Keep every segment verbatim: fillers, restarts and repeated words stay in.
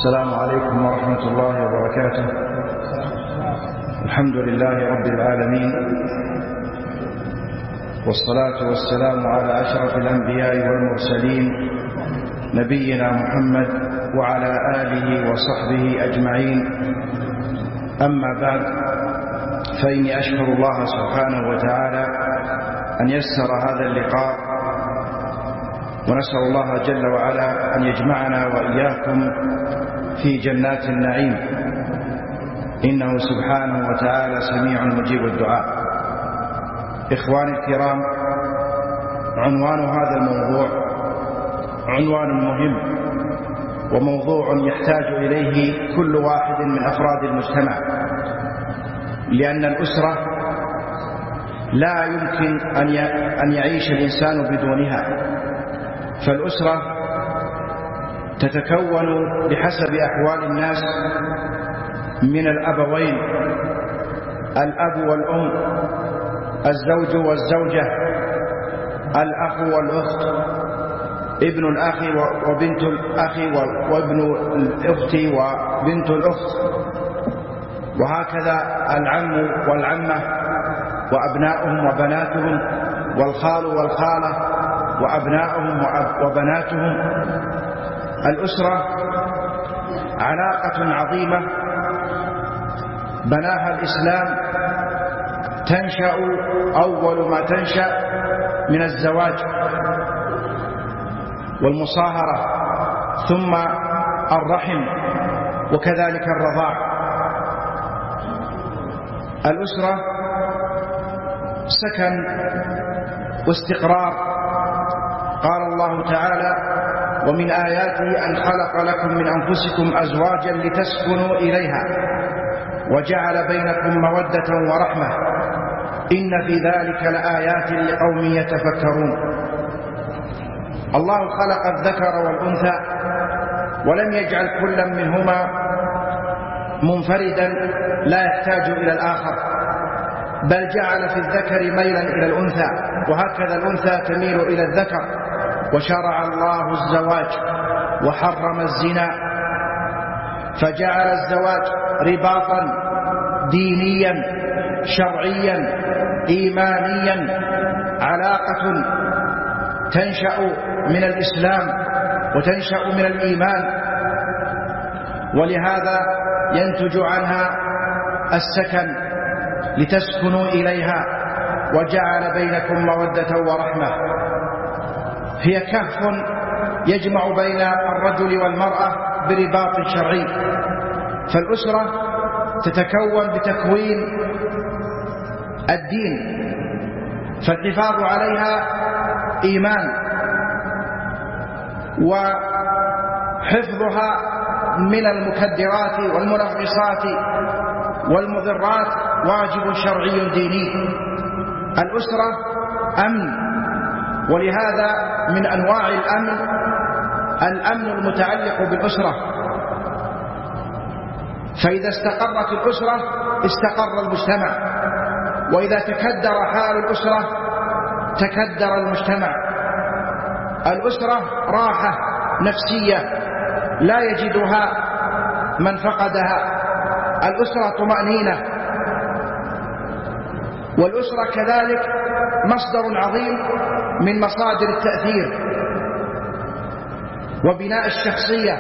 السلام عليكم ورحمة الله وبركاته. الحمد لله رب العالمين، والصلاة والسلام على أشرف الأنبياء والمرسلين نبينا محمد وعلى آله وصحبه أجمعين. أما بعد، فإني أشكر الله سبحانه وتعالى أن يسر هذا اللقاء، ونسأل الله جل وعلا أن يجمعنا وإياكم في جنات النعيم، إنه سبحانه وتعالى سميع مجيب الدعاء. إخواني الكرام، عنوان هذا الموضوع عنوان مهم، وموضوع يحتاج إليه كل واحد من أفراد المجتمع، لأن الأسرة لا يمكن أن يعيش الإنسان بدونها. فالأسرة تتكون بحسب أحوال الناس من الأبوين، الأب والأم، الزوج والزوجة، الأخ والأخت، ابن الأخ وبنت الأخ وابن الأخت وبنت الأخت، وهكذا العم والعمة وأبناؤهم وبناتهم، والخال والخالة وأبناؤهم وبناتهم. الأسرة علاقة عظيمة بناها الإسلام، تنشأ أول ما تنشأ من الزواج والمصاهرة، ثم الرحم، وكذلك الرضاع. الأسرة سكن واستقرار. قال الله تعالى: ومن آياته أن خلق لكم من أنفسكم أزواجا لتسكنوا إليها وجعل بينكم مودة ورحمة إن في ذلك لآيات لقوم يتفكرون. الله خلق الذكر والأنثى، ولم يجعل كلا منهما منفردا لا يحتاج إلى الآخر، بل جعل في الذكر ميلا إلى الأنثى، وهكذا الأنثى تميل إلى الذكر. وشرع الله الزواج وحرم الزنا، فجعل الزواج رباطا دينيا شرعيا إيمانيا، علاقة تنشأ من الإسلام وتنشأ من الإيمان، ولهذا ينتج عنها السكن لتسكنوا إليها وجعل بينكم مودة ورحمة. هي كهف يجمع بين الرجل والمرأة برباط شرعي. فالأسرة تتكون بتكوين الدين، فالحفاظ عليها إيمان، وحفظها من المكدرات والمنغصات والمضرات واجب شرعي ديني. الأسرة أمن، ولهذا من أنواع الأمن الأمن المتعلق بالأسرة. فإذا استقرت الأسرة استقر المجتمع، وإذا تكدر حال الأسرة تكدر المجتمع. الأسرة راحة نفسية لا يجدها من فقدها. الأسرة طمأنينة، والأسرة كذلك مصدر عظيم من مصادر التأثير وبناء الشخصية،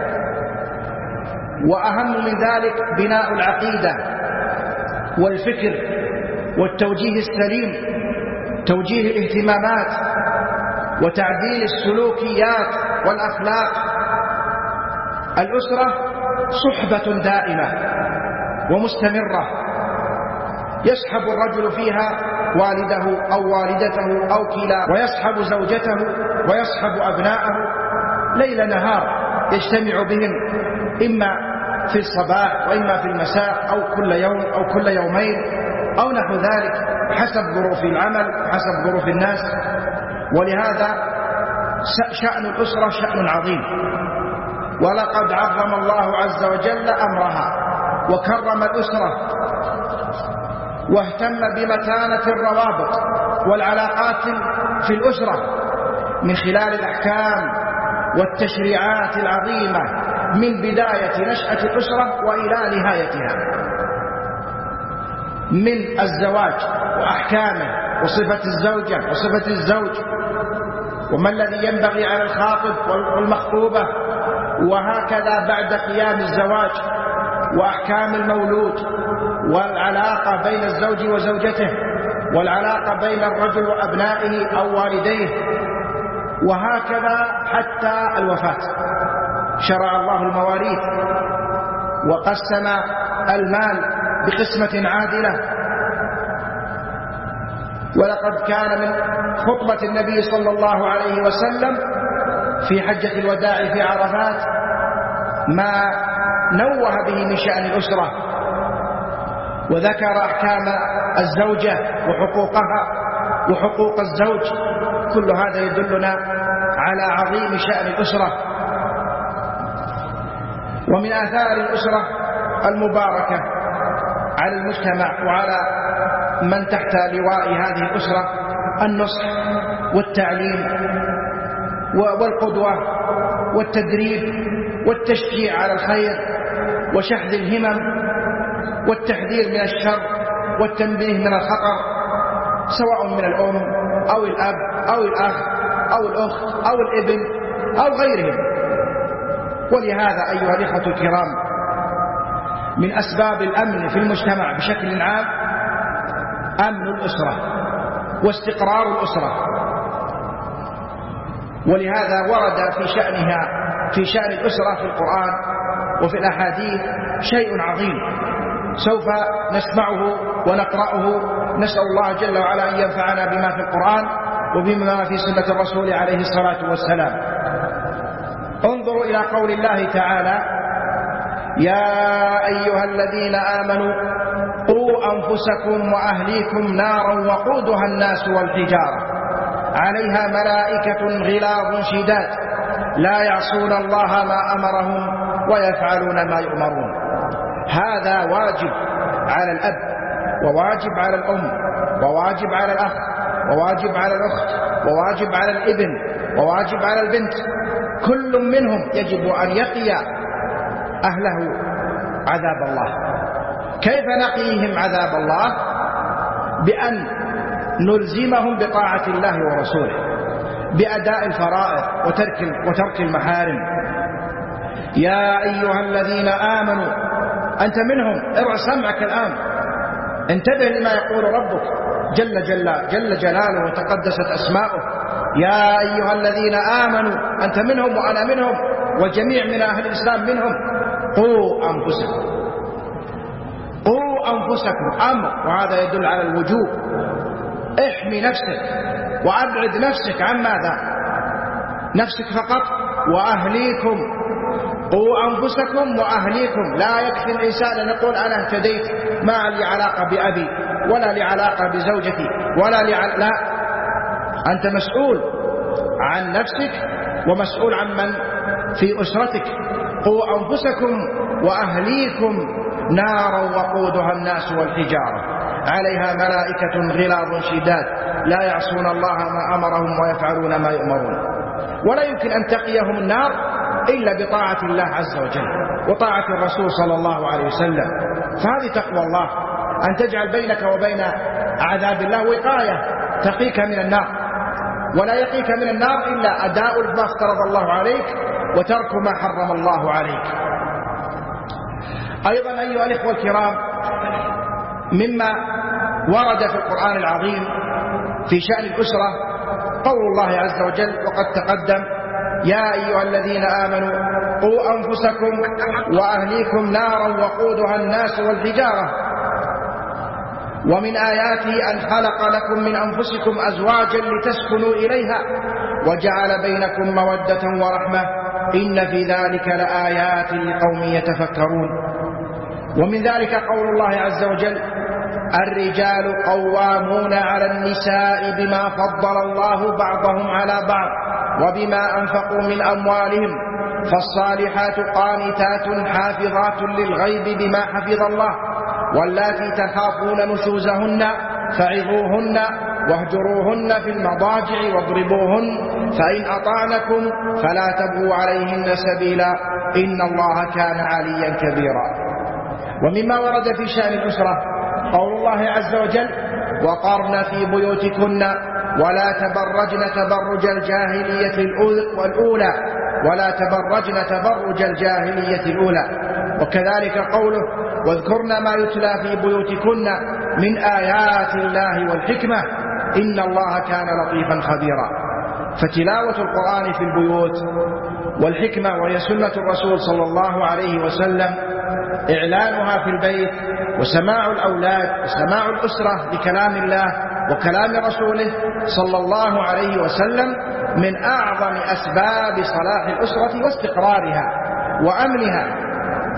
وأهم من ذلك بناء العقيدة والفكر والتوجيه السليم، توجيه الاهتمامات وتعديل السلوكيات والأخلاق. الأسرة صحبة دائمة ومستمرة، يصحب الرجل فيها والده أو والدته أو كلا، ويصحب زوجته ويصحب أبناءه ليل نهار، يجتمع بهم إما في الصباح وإما في المساء أو كل يوم أو كل يومين أو نحو ذلك، حسب ظروف العمل وحسب ظروف الناس. ولهذا شأن الأسرة شأن عظيم، ولقد عظم الله عز وجل أمرها وكرم الأسرة، واهتم بمتانة الروابط والعلاقات في الأسرة من خلال الأحكام والتشريعات العظيمة من بداية نشأة الأسرة وإلى نهايتها، من الزواج وأحكامه وصفة الزوجة وصفة الزوج وما الذي ينبغي على الخاطب والمخطوبة، وهكذا بعد قيام الزواج وأحكام المولود والعلاقة بين الزوج وزوجته والعلاقة بين الرجل وأبنائه أو والديه، وهكذا حتى الوفاة. شرع الله المواريث وقسم المال بقسمة عادلة. ولقد كان من خطبة النبي صلى الله عليه وسلم في حجة الوداع في عرفات ما نوه به من شأن الأسرة، وذكر أحكام الزوجة وحقوقها وحقوق الزوج. كل هذا يدلنا على عظيم شأن الأسرة. ومن آثار الأسرة المباركة على المجتمع وعلى من تحت لواء هذه الأسرة النصح والتعليم والقدوة والتدريب والتشجيع على الخير وشحذ الهمم والتحذير من الشر والتنبيه من الخطر، سواء من الأم أو الأب أو الأخ أو الأخت أو الابن أو غيرهم. ولهذا أيها الإخوة الكرام، من أسباب الأمن في المجتمع بشكل عام أمن الأسرة واستقرار الأسرة. ولهذا ورد في شأنها في شأن الأسرة في القرآن وفي الأحاديث شيء عظيم سوف نسمعه ونقرأه. نسأل الله جل وعلا أن ينفعنا بما في القرآن وبما في سنة الرسول عليه الصلاة والسلام. انظروا إلى قول الله تعالى: يا أيها الذين آمنوا قوا أنفسكم وأهليكم نارا وقودها الناس والحجارة عليها ملائكة غلاظ شداد لا يعصون الله ما أمرهم ويفعلون ما يؤمرون. هذا واجب على الأب وواجب على الأم وواجب على الأخ وواجب على الأخت وواجب على الابن وواجب على البنت. كل منهم يجب أن يقي أهله عذاب الله. كيف نقيهم عذاب الله؟ بأن نلزمهم بطاعة الله ورسوله، بأداء الفرائض وترك وترك المحارم. يا أيها الذين آمنوا، أنت منهم، ارع سمعك الآن، انتبه لما يقول ربك جل جل جل جلاله وتقدست أسماؤه. يا أيها الذين آمنوا، أنت منهم وأنا منهم وجميع من أهل الإسلام منهم. قوا أنفسكم، قوا أنفسكم أمر، وهذا يدل على الوجوب. احمي نفسك وأبعد نفسك عن ماذا؟ نفسك فقط، وأهليكم. قوا أنفسكم وأهليكم. لا يكفي الإنسان أن يقول أنا اهتديت، ما لي علاقة بأبي ولا لي علاقة بزوجتي ولا لي عل... لا، أنت مسؤول عن نفسك ومسؤول عن من في أسرتك. قوا أنفسكم وأهليكم نارا وقودها الناس والحجارة عليها ملائكة غلاظ شداد لا يعصون الله ما أمرهم ويفعلون ما يؤمرون. ولا يمكن أن تقيهم النار إلا بطاعة الله عز وجل وطاعة الرسول صلى الله عليه وسلم. فهذه تقوى الله، أن تجعل بينك وبين عذاب الله وقاية تقيك من النار. ولا يقيك من النار إلا أداء ما افترض الله عليك وترك ما حرم الله عليك. أيضا أيها الإخوة الكرام، مما ورد في القرآن العظيم في شأن الأسرة قول الله عز وجل وقد تقدم: يا أيها الذين آمنوا قوا أنفسكم وأهليكم نارا وقودها الناس والحجارة. ومن آياته أن خلق لكم من أنفسكم أزواجا لتسكنوا إليها وجعل بينكم مودة ورحمة إن في ذلك لآيات لقوم يتفكرون. ومن ذلك قول الله عز وجل: الرجال قوامون على النساء بما فضل الله بعضهم على بعض وبما أنفقوا من أموالهم فالصالحات قانتات حافظات للغيب بما حفظ الله واللاتي تخافون نشوزهن فعظوهن واهجروهن في المضاجع واضربوهن فإن أطعنكم فلا تبغوا عليهن سبيلا إن الله كان عليا كبيرا. ومما ورد في شأن الأسرة قول الله عز وجل وقرن في بيوتكن ولا تبرجن تبرج الجاهلية الأولى ولا تبرجن تبرج الجاهلية الأولى. وكذلك قوله واذكرن ما يتلى في بيوتكن من آيات الله والحكمة إن الله كان لطيفا خبيرا. فتلاوة القرآن في البيوت والحكمة وهي سنة الرسول صلى الله عليه وسلم إعلانها في البيت وسماع الأولاد وسماع الأسرة لكلام الله وكلام رسوله صلى الله عليه وسلم من أعظم أسباب صلاح الأسرة واستقرارها وأمنها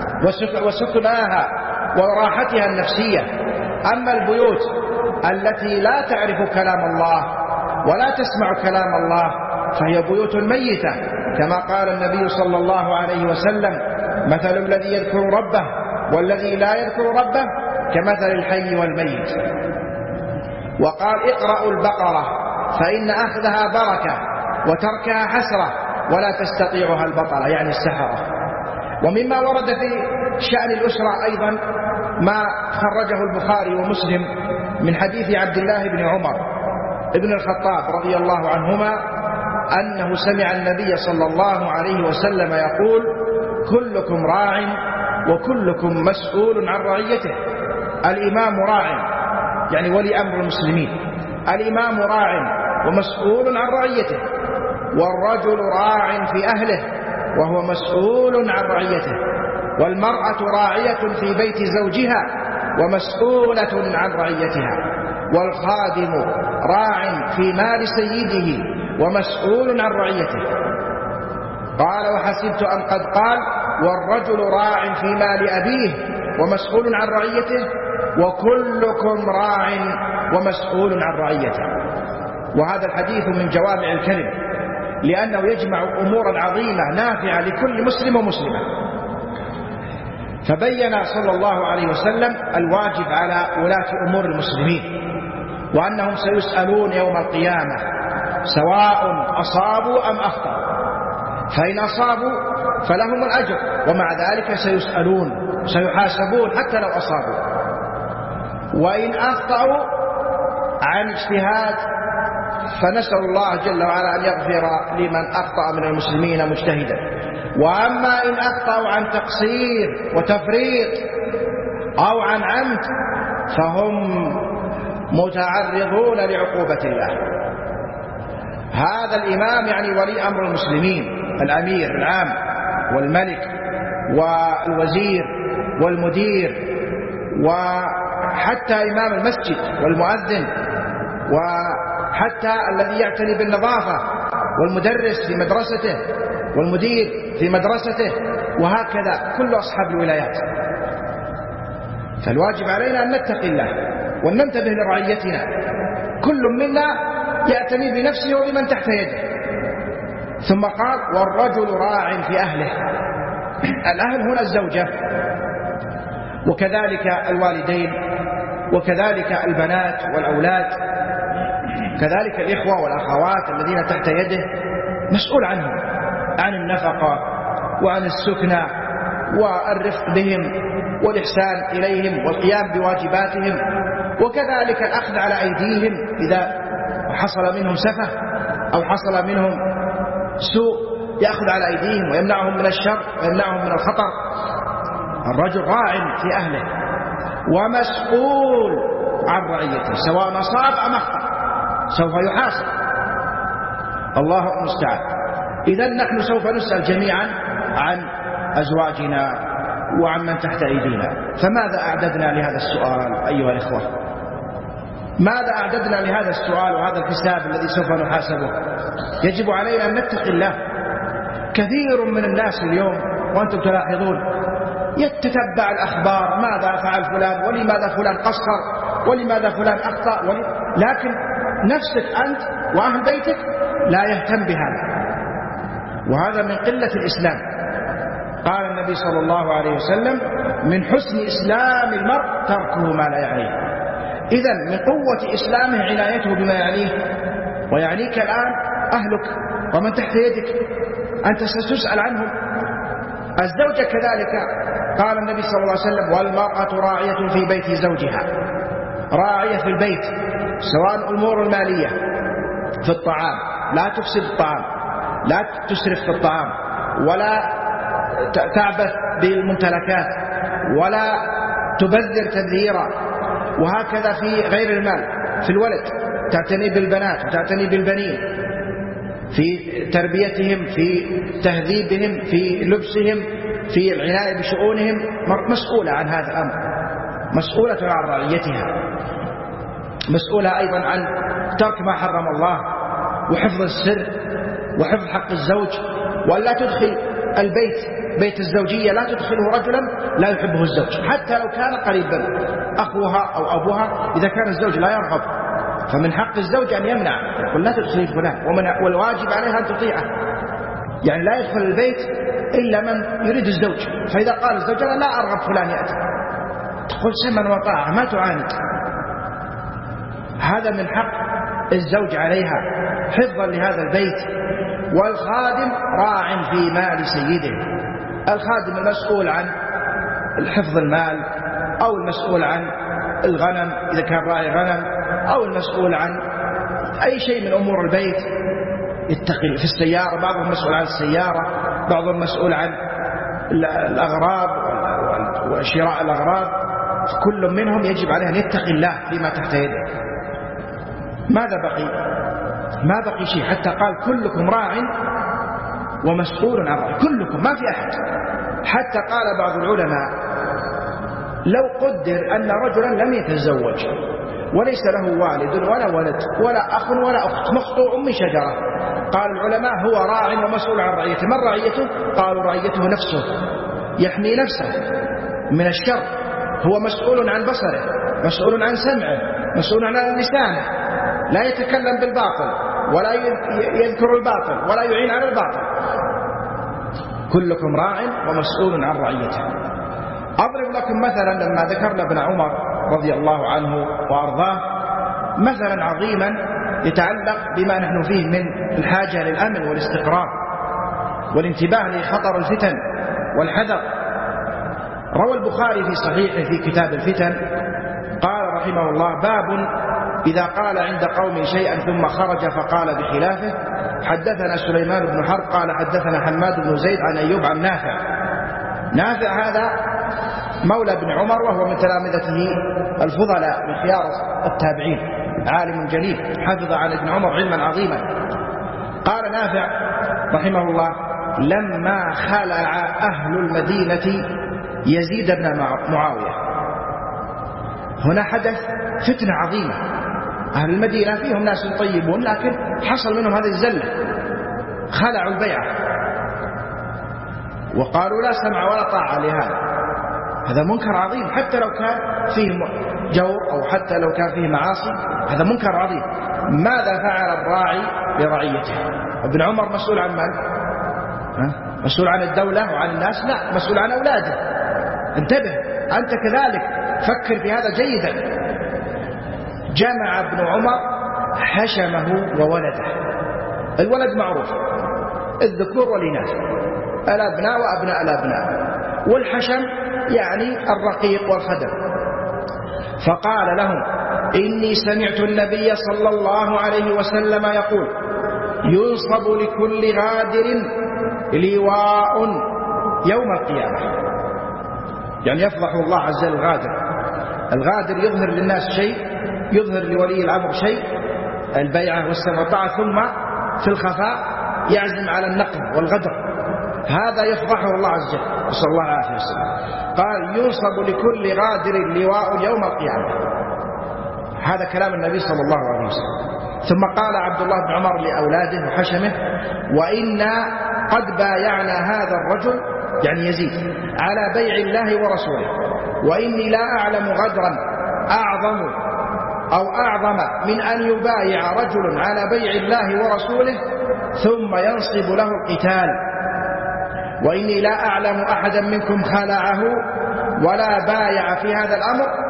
وسكناها وراحتها النفسية. أما البيوت التي لا تعرف كلام الله ولا تسمع كلام الله فهي بيوت ميتة، كما قال النبي صلى الله عليه وسلم مثل الذي يذكر ربه والذي لا يذكر ربه كمثل الحي والميت. وقال اقرأوا البقرة فإن أخذها بركة وتركها حسرة ولا تستطيعها البطلة يعني السحرة. ومما ورد في شأن الأسرة أيضا ما خرجه البخاري ومسلم من حديث عبد الله بن عمر ابن الخطاب رضي الله عنهما أنه سمع النبي صلى الله عليه وسلم يقول كلكم راع وكلكم مسؤول عن رعيته. الإمام راع يعني ولي أمر المسلمين، الإمام راع ومسؤول عن رعيته، والرجل راع في أهله وهو مسؤول عن رعيته، والمرأة راعية في بيت زوجها ومسؤولة عن رعيتها، والخادم راع في مال سيده ومسؤول عن رعيته. قال وحسبت أن قد قال والرجل راع في مال أبيه ومسؤول عن رعيته وكلكم راع ومسؤول عن رعيته. وهذا الحديث من جوامع الكلم لأنه يجمع أمورا عظيمة نافعة لكل مسلم ومسلمة. فبين صلى الله عليه وسلم الواجب على ولاة أمور المسلمين وأنهم سيسألون يوم القيامة سواء أصابوا أم أخطأوا، فإن أصابوا فلهم الأجر ومع ذلك سيسألون سيحاسبون حتى لو أصابوا، وإن أخطأوا عن اجتهاد فنسأل الله جل وعلا أن يغفر لمن أخطأ من المسلمين مجتهدا. وأما إن أخطأوا عن تقصير وتفريط أو عن عمد فهم متعرضون لعقوبة الله. هذا الإمام يعني ولي أمر المسلمين، الأمير العام والملك والوزير والمدير وحتى إمام المسجد والمؤذن وحتى الذي يعتني بالنظافة والمدرس في مدرسته والمدير في مدرسته وهكذا كل أصحاب الولايات. فالواجب علينا أن نتقي الله وأن ننتبه لرعيتنا، كل منا يعتني بنفسه وبمن تحت يده. ثم قال والرجل راع في أهله. الأهل هنا الزوجة وكذلك الوالدين وكذلك البنات والأولاد، كذلك الإخوة والأخوات الذين تحت يده مسؤول عنهم، عن النفقة وعن السكنة والرفق بهم والإحسان إليهم والقيام بواجباتهم، وكذلك الأخذ على أيديهم إذا حصل منهم سفه أو حصل منهم سوء، يأخذ على أيديهم ويمنعهم من الشر ويمنعهم من الخطر. الرجل راع في أهله ومسؤول عن رعيته، سواء أصاب أم أخطأ سوف يحاسب، الله المستعان. إذن نحن سوف نسأل جميعا عن أزواجنا وعن من تحت أيدينا. فماذا أعددنا لهذا السؤال أيها الإخوة؟ ماذا أعددنا لهذا السؤال وهذا الحساب الذي سوف نحاسبه؟ يجب علينا أن نتقي الله. كثير من الناس اليوم وأنتم تلاحظون يتتبع الأخبار، ماذا فعل فلان ولماذا فلان قصر ولماذا فلان أخطأ ول... لكن نفسك أنت وأهل بيتك لا يهتم بهذا، وهذا من قلة الإسلام. قال النبي صلى الله عليه وسلم من حسن إسلام المرء تركه ما لا يعنيه. إذن من قوة إسلامه عنايته بما يعنيه، ويعنيك الآن أهلك ومن تحت يدك، أنت ستسأل عنهم. الزوجة كذلك، قال النبي صلى الله عليه وسلم: والمرأة راعية في بيت زوجها، راعية في البيت، سواء الأمور المالية في الطعام، لا تفسد الطعام، لا تسرف في الطعام، ولا تعبث بالممتلكات، ولا تبذر تبذيرا، وهكذا في غير المال، في الولد تعتني بالبنات وتعتني بالبنين، في تربيتهم، في تهذيبهم، في لبسهم، في العناية بشؤونهم، مسؤولة عن هذا الأمر، مسؤولة عن رعيتها، مسؤولة أيضا عن ترك ما حرم الله، وحفظ السر، وحفظ حق الزوج، ولا تدخل البيت بيت الزوجية لا تدخله رجلا لا يحبه الزوج، حتى لو كان قريبا أخوها أو أبوها، إذا كان الزوج لا يرغب فمن حق الزوج أن يمنع، يقول لا تدخل فلان، والواجب عليها أن تطيعه، يعني لا يدخل البيت إلا من يريد الزوج. فإذا قال الزوج لا أرغب فلان يأتي، تقول سمعا وطاعة، ما تعاند. هذا من حق الزوج عليها حفظا لهذا البيت. والخادم راع في مال سيده، الخادم المسؤول عن حفظ المال، أو المسؤول عن الغنم إذا كان راعي غنم، أو المسؤول عن أي شيء من أمور البيت، يتقي في السيارة، بعضهم مسؤول عن السيارة، بعضهم مسؤول عن الأغراض وشراء الأغراض، كل منهم يجب عليه أن يتقي الله فيما تحت يده. ماذا بقي؟ ما بقي شيء، حتى قال كلكم راع ومسؤول عن رعيته، كلكم، ما في أحد. حتى قال بعض العلماء: لو قدر أن رجلا لم يتزوج وليس له والد ولا ولد ولا أخ ولا أخت، مقطوع من شجرة، قال العلماء هو راع ومسؤول عن رعيته. من رعيته؟ قالوا رعيته نفسه، يحمي نفسه من الشر، هو مسؤول عن بصره، مسؤول عن سمعه، مسؤول عن لسانه، لا يتكلم بالباطل ولا يذكر الباطل ولا يعين على الباطل. كلكم راع ومسؤول عن رعيته. أضرب لكم مثلا لما ذكرنا ابن عمر رضي الله عنه وأرضاه مثلا عظيما يتعلق بما نحن فيه من الحاجة للأمن والاستقرار والانتباه لخطر الفتن والحذر. روى البخاري في صحيحه في كتاب الفتن قال رحمه الله: باب إذا قال عند قوم شيئا ثم خرج فقال بخلافه. حدثنا سليمان بن حرب قال حدثنا حماد بن زيد عن أيوب عن نافع. نافع هذا مولى بن عمر، وهو من تلامذته الفضلاء من خيار التابعين، عالم جليل حفظ عن ابن عمر علما عظيما. قال نافع رحمه الله: لما خلع أهل المدينة يزيد بن معاوية، هنا حدث فتنة عظيمة. أهل المدينة فيهم ناس طيبون، لكن حصل منهم هذه الزلة، خلعوا البيعة وقالوا لا سمع ولا طاعة لهذا. هذا منكر عظيم، حتى لو كان فيه جور أو حتى لو كان فيه معاصي، هذا منكر عظيم. ماذا فعل الراعي برعيته؟ ابن عمر مسؤول عن من؟ مسؤول عن الدولة وعن الناس؟ لا، مسؤول عن أولاده. انتبه أنت كذلك، فكر في هذا جيدا. جمع ابن عمر حشمه وولده. الولد معروف، الذكور والإناث، الأبناء وأبناء الأبناء، والحشم يعني الرقيق والخدم. فقال لهم: إني سمعت النبي صلى الله عليه وسلم يقول: ينصب لكل غادر لواء يوم القيامة. يعني يفضح الله عز وجل الغادر. الغادر يظهر للناس شيء، يظهر لولي الأمر شيء، البيعة والسمع والطاعة، ثم في الخفاء يعزم على النقد والغدر. هذا يفضحه الله عز وجل، نسأل الله العافية والسلام. قال: ينصب لكل غادر لواء يوم القيامة. هذا كلام النبي صلى الله عليه وسلم. ثم قال عبد الله بن عمر لأولاده وحشمه: وإنا قد بايعنا هذا الرجل، يعني يزيد، على بيع الله ورسوله، وإني لا أعلم غدرا أعظم أو أعظم من أن يبايع رجل على بيع الله ورسوله ثم ينصب له القتال، وإني لا أعلم أحدا منكم خلعه ولا بايع في هذا الأمر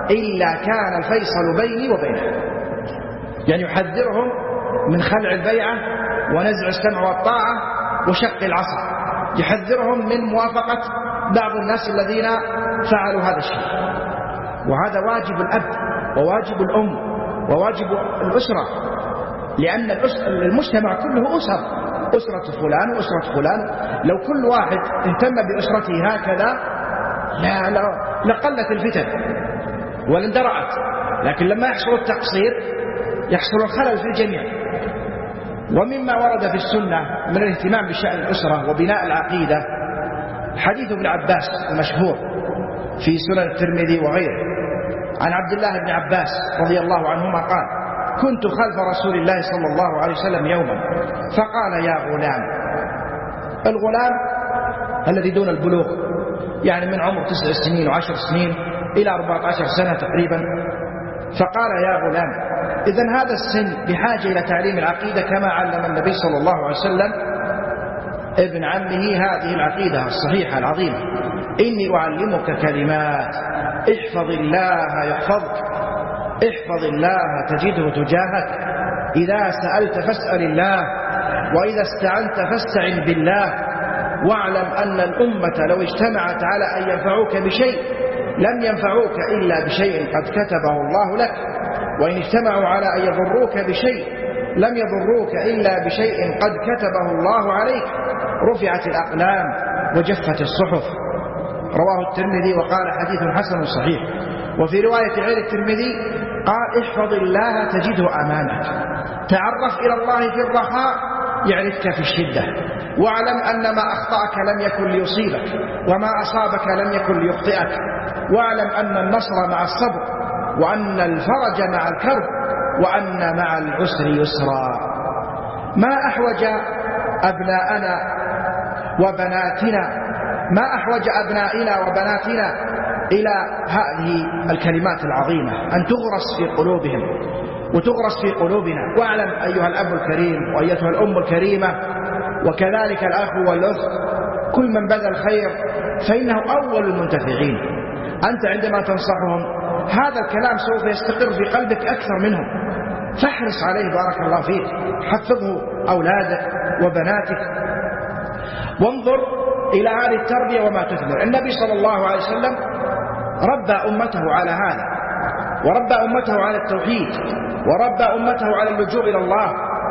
إلا كان الفيصل بيني وبينه. يعني يحذرهم من خلع البيعة ونزع السمع والطاعة وشق العصا، يحذرهم من موافقة بعض الناس الذين فعلوا هذا الشيء. وهذا واجب الأب وواجب الأم وواجب الأسرة، لأن المجتمع كله أسر، أسرة فلان وأسرة فلان. لو كل واحد اهتم بأسرته هكذا لا لا لقلت الفتن والاندرعت. لكن لما يحصل التقصير يحصل الخلل في الجميع. ومما ورد في السنة من الاهتمام بشأن الأسرة وبناء العقيدة حديث ابن عباس المشهور في سنن الترمذي وغيره عن عبد الله بن عباس رضي الله عنهما قال: كنت خلف رسول الله صلى الله عليه وسلم يوما فقال: يا غلام. الغلام الذي دون البلوغ، يعني من عمر تسع سنين وعشر سنين إلى أربعة عشر سنة تقريبا. فقال: يا غلام. إذن هذا السن بحاجة إلى تعليم العقيدة كما علم النبي صلى الله عليه وسلم ابن عمه هذه العقيدة الصحيحة العظيمة: إني أعلمك كلمات احفظ الله يحفظك، احفظ الله تجده تجاهك، إذا سألت فاسأل الله، وإذا استعنت فاستعن بالله، واعلم أن الأمة لو اجتمعت على أن ينفعوك بشيء لم ينفعوك إلا بشيء قد كتبه الله لك، وإن اجتمعوا على أن يضروك بشيء لم يضروك إلا بشيء قد كتبه الله عليك، رفعت الأقلام وجفت الصحف. رواه الترمذي وقال: حديث حسن صحيح. وفي رواية غير الترمذي قال: احفظ الله تجده أمامك، تعرف إلى الله في الرخاء يعرفك في الشدة، واعلم أن ما أخطأك لم يكن ليصيبك، وما أصابك لم يكن ليخطئك، واعلم أن النصر مع الصبر، وأن الفرج مع الكرب، وأن مع العسر يسرا. ما أحوج أبناءنا وبناتنا ما أحوج أبنائنا وبناتنا إلى هذه الكلمات العظيمة أن تغرس في قلوبهم وتغرس في قلوبنا. واعلم أيها الأب الكريم وأيتها الأم الكريمة وكذلك الأخ والأخت، كل من بذل خير فإنه أول المنتفعين. أنت عندما تنصحهم هذا الكلام سوف يستقر في قلبك أكثر منهم، فاحرص عليه بارك الله فيك، حفظه أولادك وبناتك. وانظر إلى هذه التربية وما تثمر. النبي صلى الله عليه وسلم ربى أمته على هذا، وربى أمته على التوحيد، وربى أمته على اللجوء إلى الله.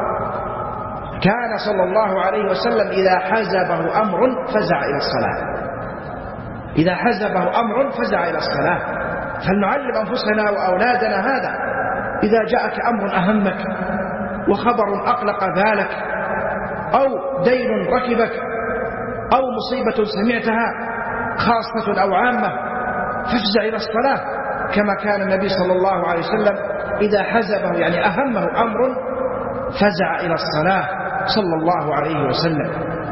كان صلى الله عليه وسلم إذا حزبه أمر فزع إلى الصلاة، إذا حزبه أمر فزع إلى الصلاة. فلنعلم أنفسنا وأولادنا هذا. إذا جاءك أمر أهمك وخبر أقلق بالك أو دين ركبك أو مصيبة سمعتها خاصة أو عامة فافزع إلى الصلاة، كما كان النبي صلى الله عليه وسلم إذا حزبه يعني أهمه أمر فزع إلى الصلاة صلى الله عليه وسلم.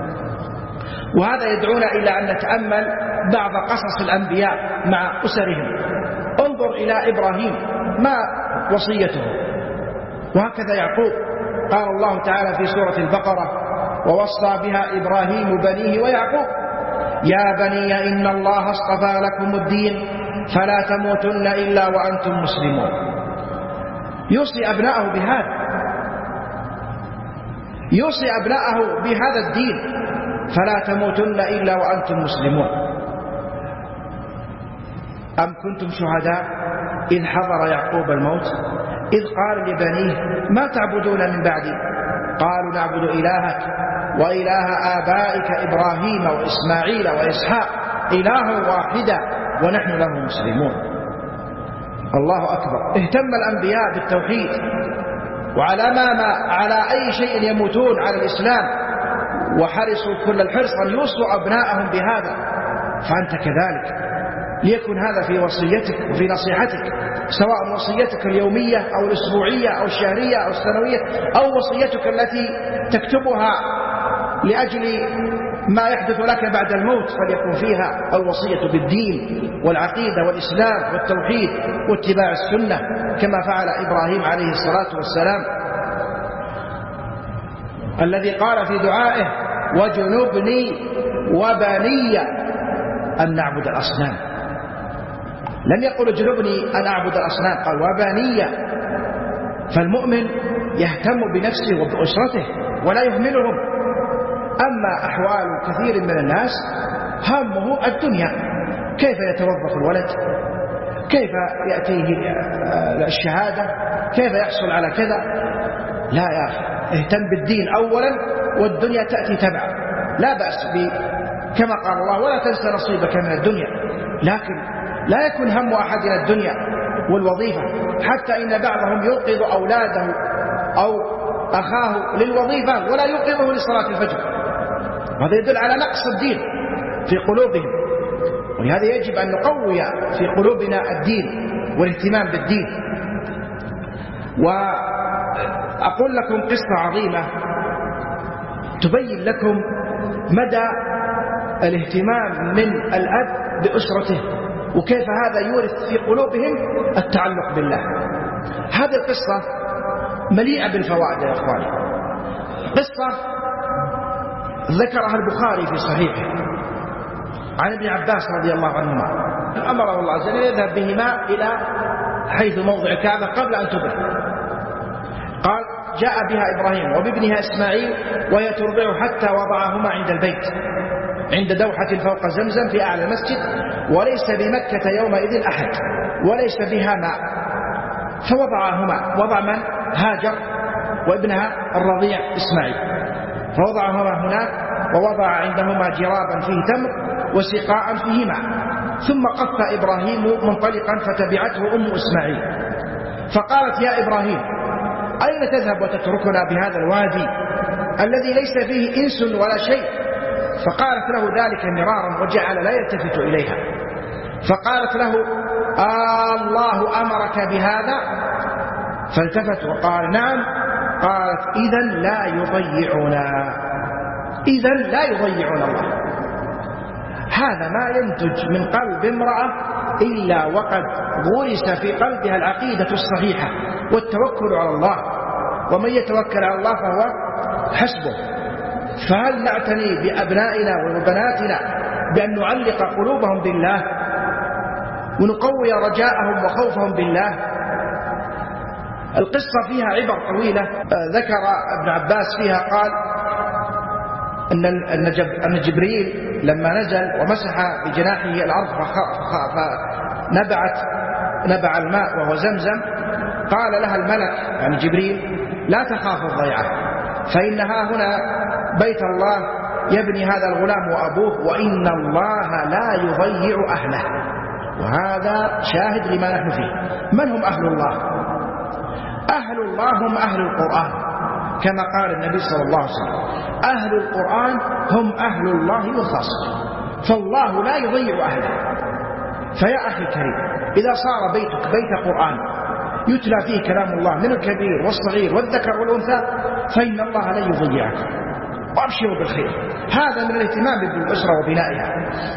وهذا يدعونا إلى أن نتأمل بعض قصص الأنبياء مع أسرهم. انظر إلى إبراهيم، ما وصيته؟ وهكذا يعقوب. قال الله تعالى في سورة البقرة: ووصى بها إبراهيم بنيه ويعقوب يا بني إن الله اصطفى لكم الدين فلا تموتن إلا وأنتم مسلمون. يوصي أبناءه بهذا، يوصي أبناءه بهذا الدين: فلا تموتن إلا وأنتم مسلمون. أم كنتم شهداء إذ حضر يعقوب الموت إذ قال لبنيه ما تعبدون من بعدي قالوا نعبد إلهك وإله آبائك إبراهيم وإسماعيل وإسحاق إلها واحدا ونحن له مسلمون. الله أكبر. اهتم الأنبياء بالتوحيد، وعلى ما على أي شيء يموتون على الإسلام، وحرصوا كل الحرص أن يوصوا أبناءهم بهذا. فأنت كذلك ليكن هذا في وصيتك وفي نصيحتك، سواء وصيتك اليومية أو الأسبوعية أو الشهرية أو السنوية، أو وصيتك التي تكتبها لأجل ما يحدث لك بعد الموت، فليكن فيها الوصية بالدين والعقيدة والإسلام والتوحيد واتباع السنة، كما فعل إبراهيم عليه الصلاة والسلام الذي قال في دعائه وجنبني وبني أن نعبد الأصنام. لم يقل اجنبني أن أعبد الأصنام، قال وبني. فالمؤمن يهتم بنفسه وبأسرته ولا يهملهم. أما أحوال كثير من الناس همه الدنيا، كيف يتوظف الولد، كيف يأتيه الشهادة، كيف يحصل على كذا. لا يا أخي، اهتم بالدين أولا والدنيا تأتي تبعا. لا بأس ب كما قال الله ولا تنسى نصيبك من الدنيا، لكن لا يكون هم أحدنا الدنيا والوظيفة، حتى إن بعضهم يوقظ أولاده أو أخاه للوظيفة ولا يوقظه لصلاة الفجر، وهذا يدل على نقص الدين في قلوبهم. ولهذا يجب أن نقوي في قلوبنا الدين والاهتمام بالدين. وأقول لكم قصة عظيمة تبين لكم مدى الاهتمام من الأب بأسرته، وكيف هذا يورث في قلوبهم التعلق بالله. هذه القصة مليئة بالفوائد يا أخواني. قصة ذكرها البخاري في صحيحه عن ابن عباس رضي الله عنهما، أمره الله عز وجل يذهب بهما إلى حيث موضع الكعبة قبل أن تبنى. قال جاء بها إبراهيم وبابنها إسماعيل وهي ترضع حتى وضعهما عند البيت عند دوحة فوق زمزم في أعلى المسجد، وليس بمكة يومئذ أحد وليس بها ماء، فوضعهما. وضع من؟ هاجر وابنها الرضيع إسماعيل، فوضعهما هناك، ووضع عندهما جرابا فيه تمر وسقاء فيه ماء. ثم قف إبراهيم منطلقا فتبعته أم إسماعيل فقالت يا إبراهيم أين تذهب وتتركنا بهذا الوادي الذي ليس فيه إنس ولا شيء؟ فقالت له ذلك مرارا وجعل لا يلتفت إليها. فقالت له آه الله أمرك بهذا؟ فالتفت وقال نعم. قالت إذن لا يضيعنا، إذن لا يضيعنا الله. هذا ما ينتج من قلب امرأة إلا وقد غرس في قلبها العقيدة الصحيحة والتوكل على الله، ومن يتوكل على الله فهو حسبه. فهل نعتني بأبنائنا وبناتنا بأن نعلق قلوبهم بالله ونقوي رجاءهم وخوفهم بالله؟ القصة فيها عبر طويلة ذكر ابن عباس فيها، قال أن جبريل لما نزل ومسح بجناحه الأرض فنبعت نبع الماء وهو زمزم، قال لها الملك يعني جبريل لا تخاف الضيعة، فإنها هنا بيت الله يبني هذا الغلام وأبوه، وإن الله لا يضيع أهله. وهذا شاهد لما نحن فيه. من هم أهل الله؟ أهل الله هم أهل القرآن، كما قال النبي صلى الله عليه وسلم أهل القرآن هم أهل الله وخاصة، فالله لا يضيع أهله. فيا أخي الكريم، إذا صار بيتك بيت قرآن يتلى فيه كلام الله من الكبير والصغير والذكر والأنثى، فإن الله لا يضيعك، وأبشروا بالخير. هذا من الاهتمام بالأسرة وبنائها.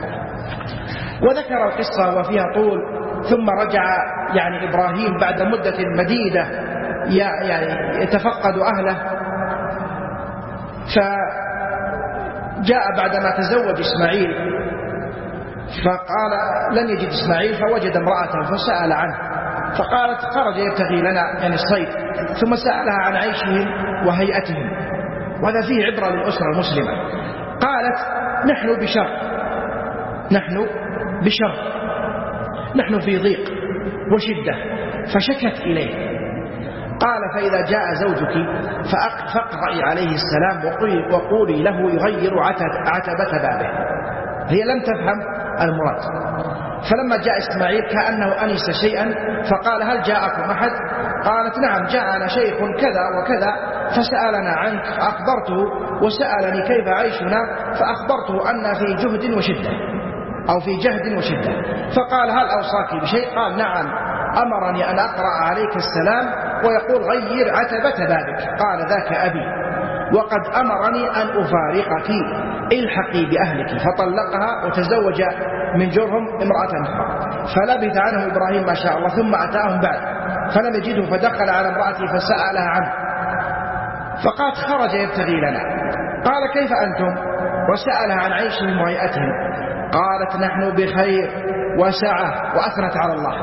وذكر القصة وفيها طول. ثم رجع يعني إبراهيم بعد مدة مديدة يعني يتفقد أهله، فجاء بعدما تزوج إسماعيل فقال لن يجد إسماعيل، فوجد امرأة فسأل عنه، فقالت خرج يبتغي لنا يعني الصيد، ثم سألها عن عيشهم وهيئتهم، وهذا فيه عبرة للأسرة المسلمة. قالت نحن بشر، نحن بشر، نحن في ضيق وشدة. فشكت إليه. قال فإذا جاء زوجك فاقرئي عليه السلام وقولي له يغير عتبة بابه. هي لم تفهم المراد. فلما جاء إسماعيل كأنه أنس شيئا فقال هل جاءكم أحد؟ قالت نعم جاءنا شيخ كذا وكذا فسألنا عنك فأخبرته، وسألني كيف عيشنا فأخبرته أن في جهد وشدة أو في جهد وشدة. فقال هل أوصاك بشيء؟ قال نعم أمرني أن أقرأ عليك السلام ويقول غير عتبة بابك. قال ذاك أبي وقد أمرني أن أفارقك، الحقي بأهلك. فطلقها وتزوج من جرهم امرأة أخرى. فلبث عنه إبراهيم ما شاء الله، ثم أتاهم بعد فلم يجده، فدخل على امرأته فسألها عنه، فقالت خرج يبتغي لنا. قال كيف أنتم؟ وسألها عن عيشهم وهيئتهم. قالت نحن بخير وسعة وأثنت على الله.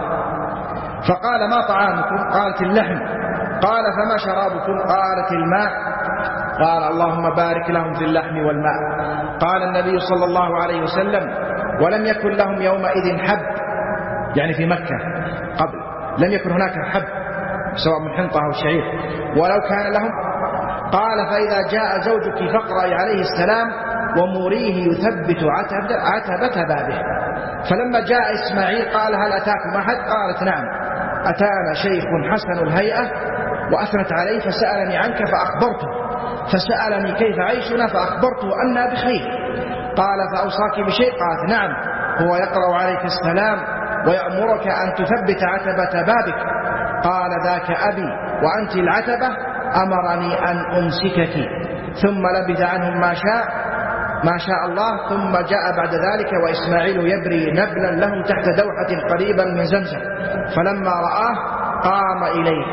فقال: ما طعامكم؟ قالت: اللحم. قال: فما شرابكم؟ قالت: الماء. قال: اللهم بارك لهم في اللحم والماء. قال النبي صلى الله عليه وسلم: ولم يكن لهم يومئذ حب، يعني في مكة قبل لم يكن هناك حب سواء من حنطة أو شعير، ولو كان لهم. قال: فإذا جاء زوجك فاقرأي عليه السلام ومريه يثبت عتبة بابه. فلما جاء إسماعيل قال: هل أتاكم أحد؟ قالت: نعم، أتانا شيخ حسن الهيئة وأثنت عليه فسألني عنك فأخبرته، فسألني كيف عيشنا فأخبرته أننا بخير. قال: فأوصاك بشيء؟ قالت: نعم، هو يقرأ عليك السلام ويأمرك أن تثبت عتبة بابك. قال: ذاك أبي وأنت العتبة، أمرني أن أمسكك. ثم لبث عنهم ما شاء ما شاء الله، ثم جاء بعد ذلك وإسماعيل يبري نبلا له تحت دوحة قريبا من زمزم، فلما رآه قام إليه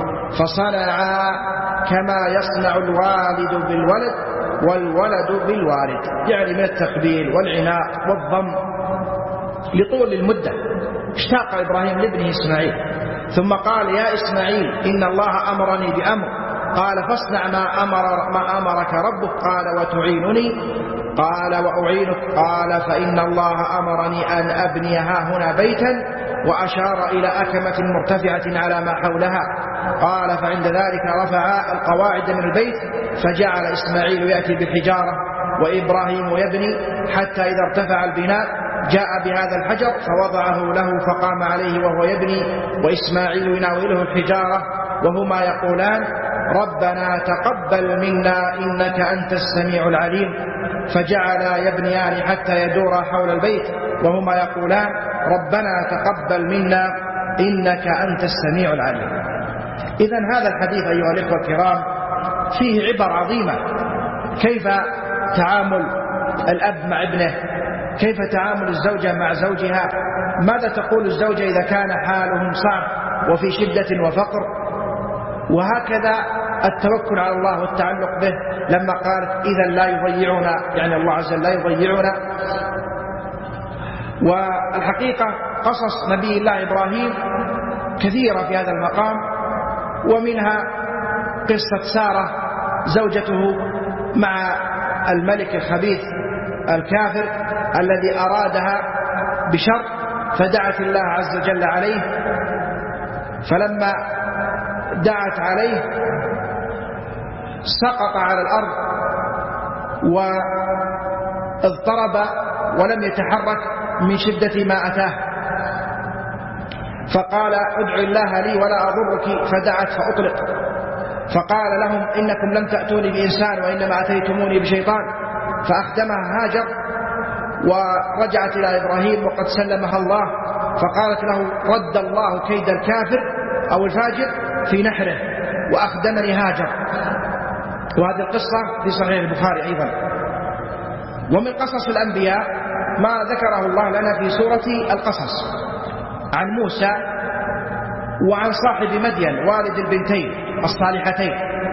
فصنعا كما يصنع الوالد بالولد والولد بالوالد، يعني من التقبيل والعناء والضم لطول المدة. اشتاق إبراهيم لابنه إسماعيل، ثم قال: يا إسماعيل إن الله أمرني بأمر. قال: فاصنع ما, أمر ما أمرك ربك. قال: وتعينني؟ قال: وأعينك. قال: فإن الله أمرني أن أبني ها هنا بيتا، وأشار إلى أكمة مرتفعة على ما حولها. قال: فعند ذلك رفع القواعد من البيت، فجعل إسماعيل يأتي بالحجارة وإبراهيم يبني، حتى إذا ارتفع البناء جاء بهذا الحجر فوضعه له فقام عليه وهو يبني، وإسماعيل يناوله الحجارة وهما يقولان: ربنا تقبل منا إنك أنت السميع العليم. فجعلا يبنيان حتى يدورا حول البيت وهما يقولان: ربنا تقبل منا إنك أنت السميع العليم. إذن هذا الحديث أيها الإخوة الكرام فيه عبر عظيمة، كيف تعامل الأب مع ابنه، كيف تعامل الزوجة مع زوجها، ماذا تقول الزوجة إذا كان حالهم صعب وفي شدة وفقر، وهكذا التوكل على الله والتعلق به لما قالت: إذا لا يضيعنا، يعني الله عز وجل لا يضيعنا. والحقيقة قصص نبي الله إبراهيم كثيرة في هذا المقام، ومنها قصة سارة زوجته مع الملك الخبيث الكافر الذي أرادها بشر، فدعت الله عز وجل عليه، فلما دعت عليه سقط على الأرض واضطرب ولم يتحرك من شدة ما أتاه، فقال: ادع الله لي ولا أضرك، فدعت فأطلق. فقال لهم: إنكم لم تأتوني بإنسان وإنما أتيتموني بشيطان. فأخدمها هاجر ورجعت إلى إبراهيم وقد سلمها الله، فقالت له: رد الله كيد الكافر أو الفاجر في نحره وأخدمني هاجر. وهذه القصة في صحيح البخاري أيضا. ومن قصص الأنبياء ما ذكره الله لنا في سورة القصص عن موسى وعن صاحب مدين والد البنتين الصالحتين.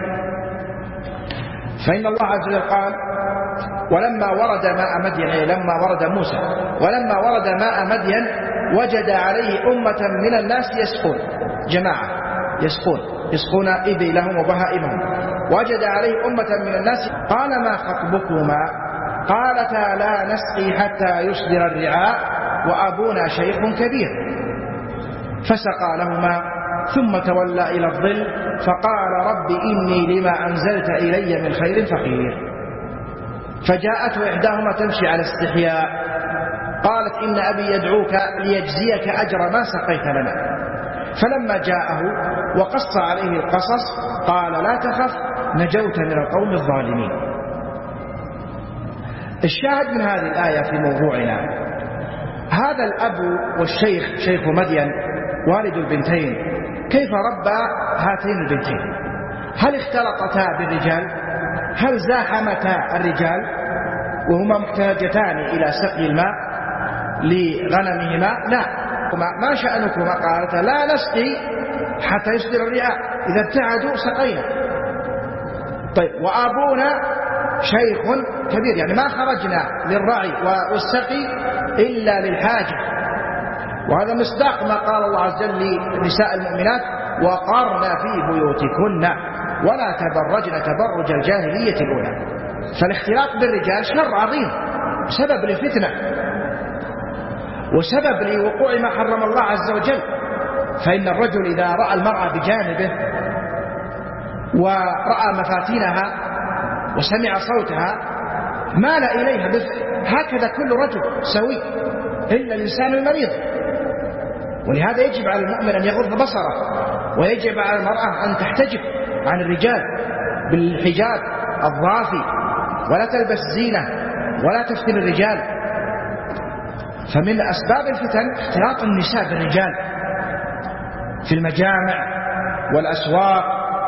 فإن الله عز وجل قال: ولما ورد ماء مدين، أي لما ورد موسى، ولما ورد ماء مدين وجد عليه أمة من الناس يسقون، جماعة يسقون يسقون إبلهم وبهائمهم، وجد عليه أمة من الناس. قال: ما خطبكما؟ قالتا: لا نسقي حتى يصدر الرعاء وأبونا شيخ كبير. فسقى لهما ثم تولى إلى الظل فقال: رب إني لما أنزلت إلي من خير فقير. فجاءته إحداهما تمشي على استحياء قالت: إن أبي يدعوك ليجزيك أجر ما سقيت لنا. فلما جاءه وقص عليه القصص قال: لا تخف، نجوت من القوم الظالمين. الشاهد من هذه الآية في موضوعنا: هذا الأب والشيخ شيخ مدين والد البنتين كيف ربى هاتين البنتين؟ هل اختلطتا بالرجال؟ هل زاحمتا الرجال وهما محتاجتان إلى سقي الماء لغنمهما؟ لا. ما شأنكما؟ قالتا: لا نسقي حتى يصدر الرعاء، إذا ابتعدوا سقينا. طيب، وأبونا شيخ كبير، يعني ما خرجنا للرعي والسقي إلا للحاجة، وهذا مصداق ما قال الله عز وجل لنساء المؤمنات وقرن في بيوتكن ولا تبرجن تبرج الجاهلية الأولى. فالاختلاط بالرجال شر عظيم، سبب للفتنة وسبب لوقوع ما حرم الله عز وجل. فإن الرجل إذا رأى المرأة بجانبه ورأى مفاتنها وسمع صوتها مال إليها، هكذا كل رجل سوي إلا الإنسان المريض. ولهذا يجب على المؤمن أن يغض بصره، ويجب على المرأة أن تحتجب عن الرجال بالحجاب الضافي، ولا تلبس زينة ولا تفتن الرجال. فمن أسباب الفتن اختلاط النساء بالرجال في المجامع والأسواق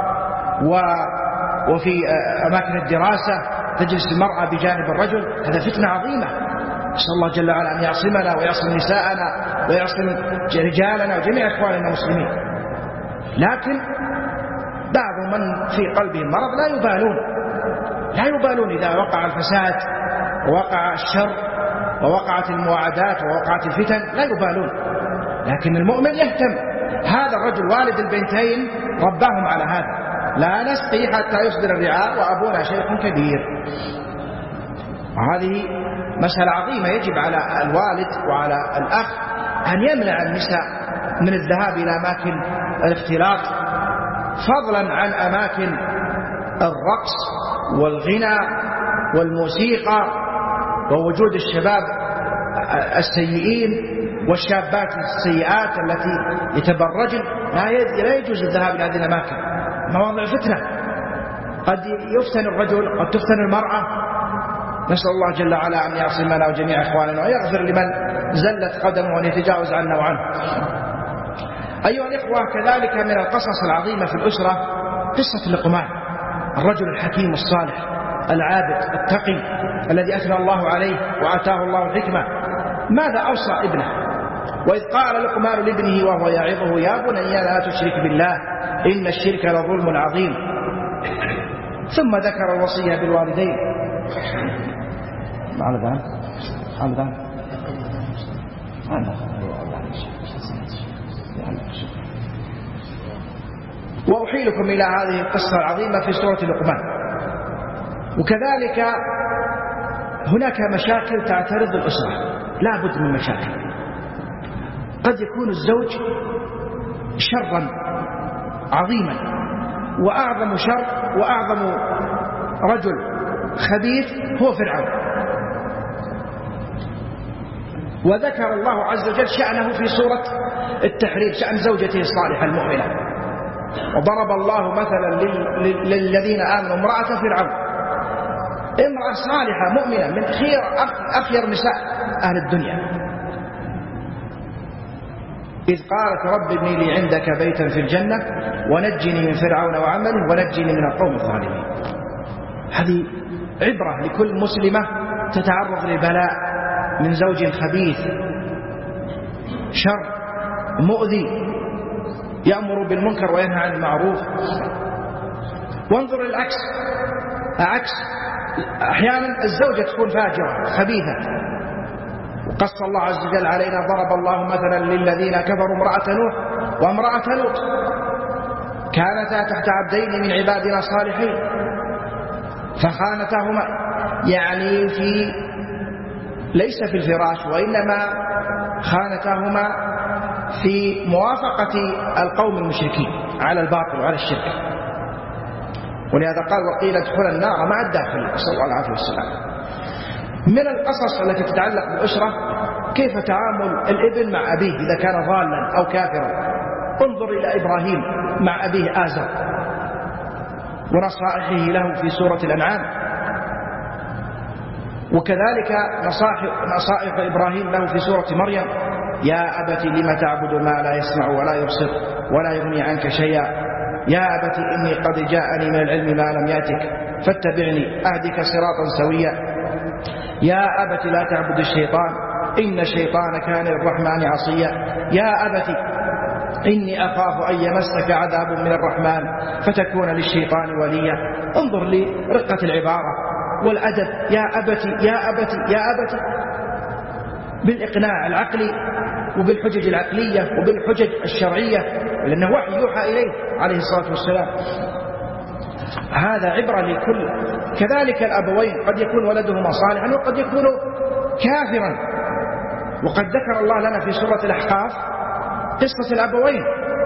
وفي أماكن الدراسة، تجلس المرأة بجانب الرجل، هذا فتنة عظيمة. نسأل الله جل وعلا أن يعصمنا ويعصم نساءنا ويعصم رجالنا وجميع إخواننا المسلمين. لكن بعض من في قلبه المرض لا يبالون لا يبالون إذا وقع الفساد ووقع الشر ووقعت المواعدات ووقعت الفتن، لا يبالون. لكن المؤمن يهتم. هذا الرجل والد البنتين رباهم على هذا، لا نسقي حتى يصدر الرعاء وأبونا شيخ كبير. وهذه مسألة عظيمة يجب على الوالد وعلى الأخ أن يمنع النساء من الذهاب إلى أماكن الاختلاط، فضلا عن أماكن الرقص والغنى والموسيقى ووجود الشباب السيئين والشابات السيئات التي يتبرجن. لا يجوز الذهاب إلى هذه الأماكن، مواضع فتنة، قد يفتن الرجل قد تفتن المرأة. نسأل الله جل وعلا أن يعصمنا وجميع إخواننا ويغفر لمن زلت قدمه وأن يتجاوز عنا وعنه. أيها الإخوة، كذلك من القصص العظيمة في الأسرة قصة لقمان، الرجل الحكيم الصالح العابد التقي الذي أثنى الله عليه وآتاه الله الحكمة. ماذا أوصى ابنه؟ وإذ قال لقمان لابنه وهو يعظه يا بني لا تشرك بالله إن الشرك لظلم عظيم. ثم ذكر الوصية بالوالدين. على ذلك على ذلك وأحيلكم إلى هذه القصة العظيمة في سورة لقمان. وكذلك هناك مشاكل تعترض الأسرة، لا بد من مشاكل. قد يكون الزوج شرا عظيما، وأعظم شر وأعظم رجل خبيث هو فرعون. وذكر الله عز وجل شأنه في سورة التحريم، شأن زوجته الصالحة المؤمنة. وضرب الله مثلا للذين آمنوا امرأة فرعون، امرأة صالحة مؤمنة من خير أخير نساء أهل الدنيا، إذ قالت رب ابني لي عندك بيتا في الجنة ونجني من فرعون وعمله ونجني من القوم الظالمين. هذه عبرة لكل مسلمة تتعرض لبلاء من زوج خبيث شر مؤذي يأمر بالمنكر وينهى عن المعروف. وانظر العكس، عكس أحيانا الزوجة تكون فاجرة خبيثة. وقص الله عز وجل علينا ضرب الله مثلا للذين كفروا امرأة نوح وامرأة لوط كانتا تحت عبدين من عبادنا صالحين فخانتاهما، يعني في ليس في الفراش وإنما خانتاهما في موافقة القوم المشركين على الباطل وعلى الشرك. ولهذا قال وقيل ادخل النار مع الداخلين، نسأل الله العافية والسلام. من القصص التي تتعلق بالأسرة كيف تعامل الابن مع أبيه إذا كان ضالا أو كافرا. انظر إلى إبراهيم مع أبيه آزر ونصائحه له في سورة الأنعام، وكذلك نصائح إبراهيم له في سورة مريم يا أبت لم تعبد ما لا يسمع ولا يبصر ولا يغني عنك شيئا يا أبت إني قد جاءني من العلم ما لم يأتك فاتبعني أهدك صراطا سويا يا أبت لا تعبد الشيطان إن الشيطان كان للرحمن عصيا يا أبت إني أخاف أن يمسك عذاب من الرحمن فتكون للشيطان وليا. انظر لرقة العبارة والأدب، يا أبت يا أبت يا أبت، بالإقناع العقلي وبالحجج العقلية وبالحجج الشرعية، لأنه وحي يوحى إليه عليه الصلاة والسلام. هذا عبرة لكل. كذلك الأبوين قد يكون ولدهما صالحا وقد يكون كافرا، وقد ذكر الله لنا في سورة الأحقاف قصة الأبوين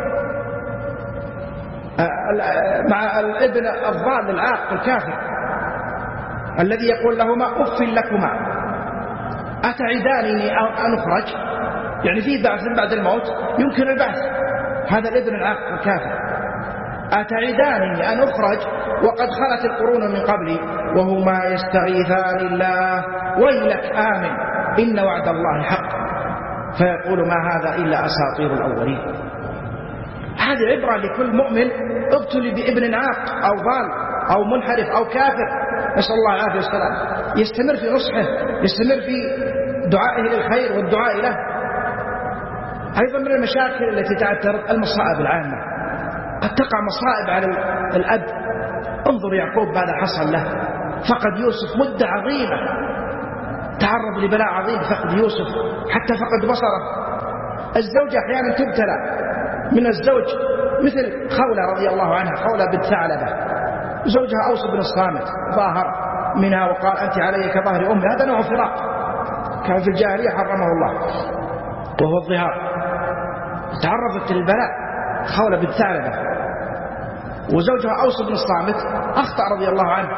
مع الابن الضال العاق الكافر الذي يقول لهما أف لكما أتعدانني أن أخرج، يعني في بعث بعد الموت يمكن البعث. هذا الابن العاق الكافر، أتعدانني أن أخرج وقد خلت القرون من قبلي وهما يستغيثان الله ويلك آمن إن وعد الله حق، فيقول ما هذا إلا أساطير الأولين. هذه عبرة لكل مؤمن ابتلي بابن عاق أو ضال أو منحرف أو كافر، نسأل الله العافية والسلام، يستمر في نصحه، يستمر في دعائه للخير والدعاء له. أيضا من المشاكل التي تعترض المصائب العامة، قد تقع مصائب على الأب. انظر يعقوب ماذا حصل له، فقد يوسف مدة عظيمة، تعرض لبلاء عظيم، فقد يوسف حتى فقد بصره. الزوجة أحيانا تبتلى من الزوج، مثل خولة رضي الله عنها، خولة بنت ثعلبة، زوجها أوس بن الصامت ظاهر منها وقال أنت علي كظهر أمي، هذا نوع فراق كان في الجاهلية حرمه الله وهو الظهار. تعرضت للبلاء خولة بنت ثعلبة، وزوجها أوس بن الصامت أخطأ رضي الله عنه،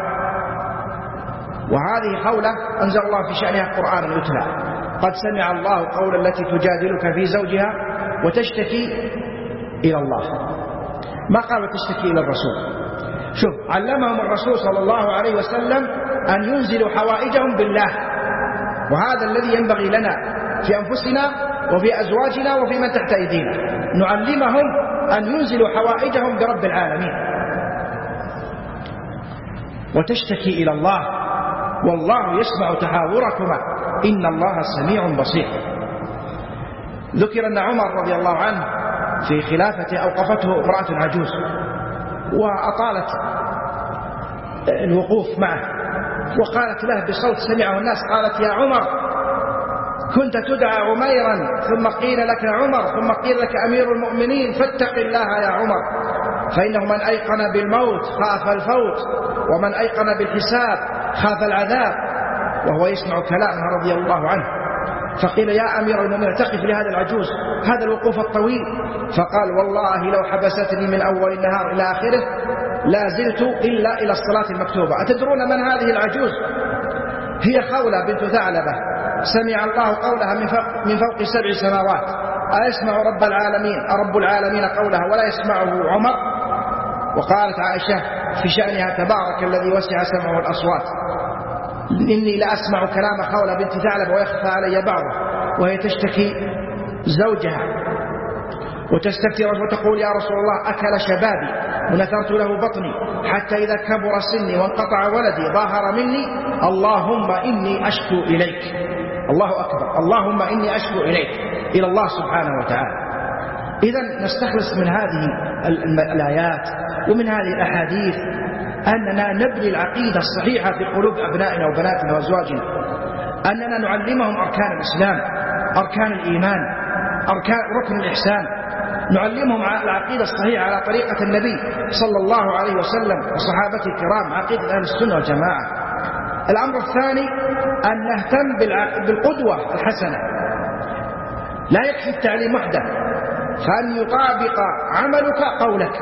وهذه خولة أنزل الله في شأنها قرآن يتلى: قد سمع الله قول التي تجادلك في زوجها وتشتكي إلى الله. ما قال وتشتكي إلى الرسول. شوف، علمهم الرسول صلى الله عليه وسلم أن ينزلوا حوائجهم بالله، وهذا الذي ينبغي لنا في أنفسنا وفي أزواجنا وفي من تحت أيدينا، نعلمهم أن ينزلوا حوائجهم برب العالمين. وتشتكي إلى الله والله يسمع تحاوركما إن الله سميع بصير. ذكر أن عمر رضي الله عنه في خلافته أوقفته امرأة عجوز وأطالت الوقوف معه، وقالت له بصوت سمعه الناس، قالت: يا عمر، كنت تدعى عميرا ثم قيل لك عمر ثم قيل لك أمير المؤمنين، فاتق الله يا عمر، فإنه من أيقن بالموت خاف الفوت، ومن أيقن بالحساب خاف العذاب. وهو يسمع كلامها رضي الله عنه. فقيل: يا أمير المؤمنين تقف لهذا العجوز هذا الوقوف الطويل؟ فقال: والله لو حبستني من أول النهار إلى آخره لا زلت إلا إلى الصلاة المكتوبة. أتدرون من هذه العجوز؟ هي خولة بنت ثعلبة، سمع الله قولها من فوق, من فوق سبع سماوات. أيسمع رب العالمين رب العالمين قولها ولا يسمعه عمر؟ وقالت عائشة في شأنها: تبارك الذي وسع سمعه الأصوات، إني لأسمع كلام خولة بنت ثعلبة ويخفى علي بعضه. وهي تشتكي زوجها وتستفتي وتقول: يا رسول الله، أكل شبابي ونثرت له بطني حتى إذا كبر سني وانقطع ولدي ظاهر مني، اللهم إني أشكو إليك. الله أكبر، اللهم إني أشكو إليك، إلى الله سبحانه وتعالى. إذن نستخلص من هذه الآيات ومن هذه الأحاديث أننا نبني العقيدة الصحيحة في قلوب أبنائنا وبناتنا وأزواجنا، أننا نعلمهم أركان الإسلام، أركان الإيمان، أركان ركن الإحسان، نعلمهم العقيدة الصحيحة على طريقة النبي صلى الله عليه وسلم وصحابته الكرام، عقيدة أهل السنة والجماعة. الأمر الثاني أن نهتم بالقدوة الحسنة. لا يكفي التعليم وحده، فأن يطابق عملك قولك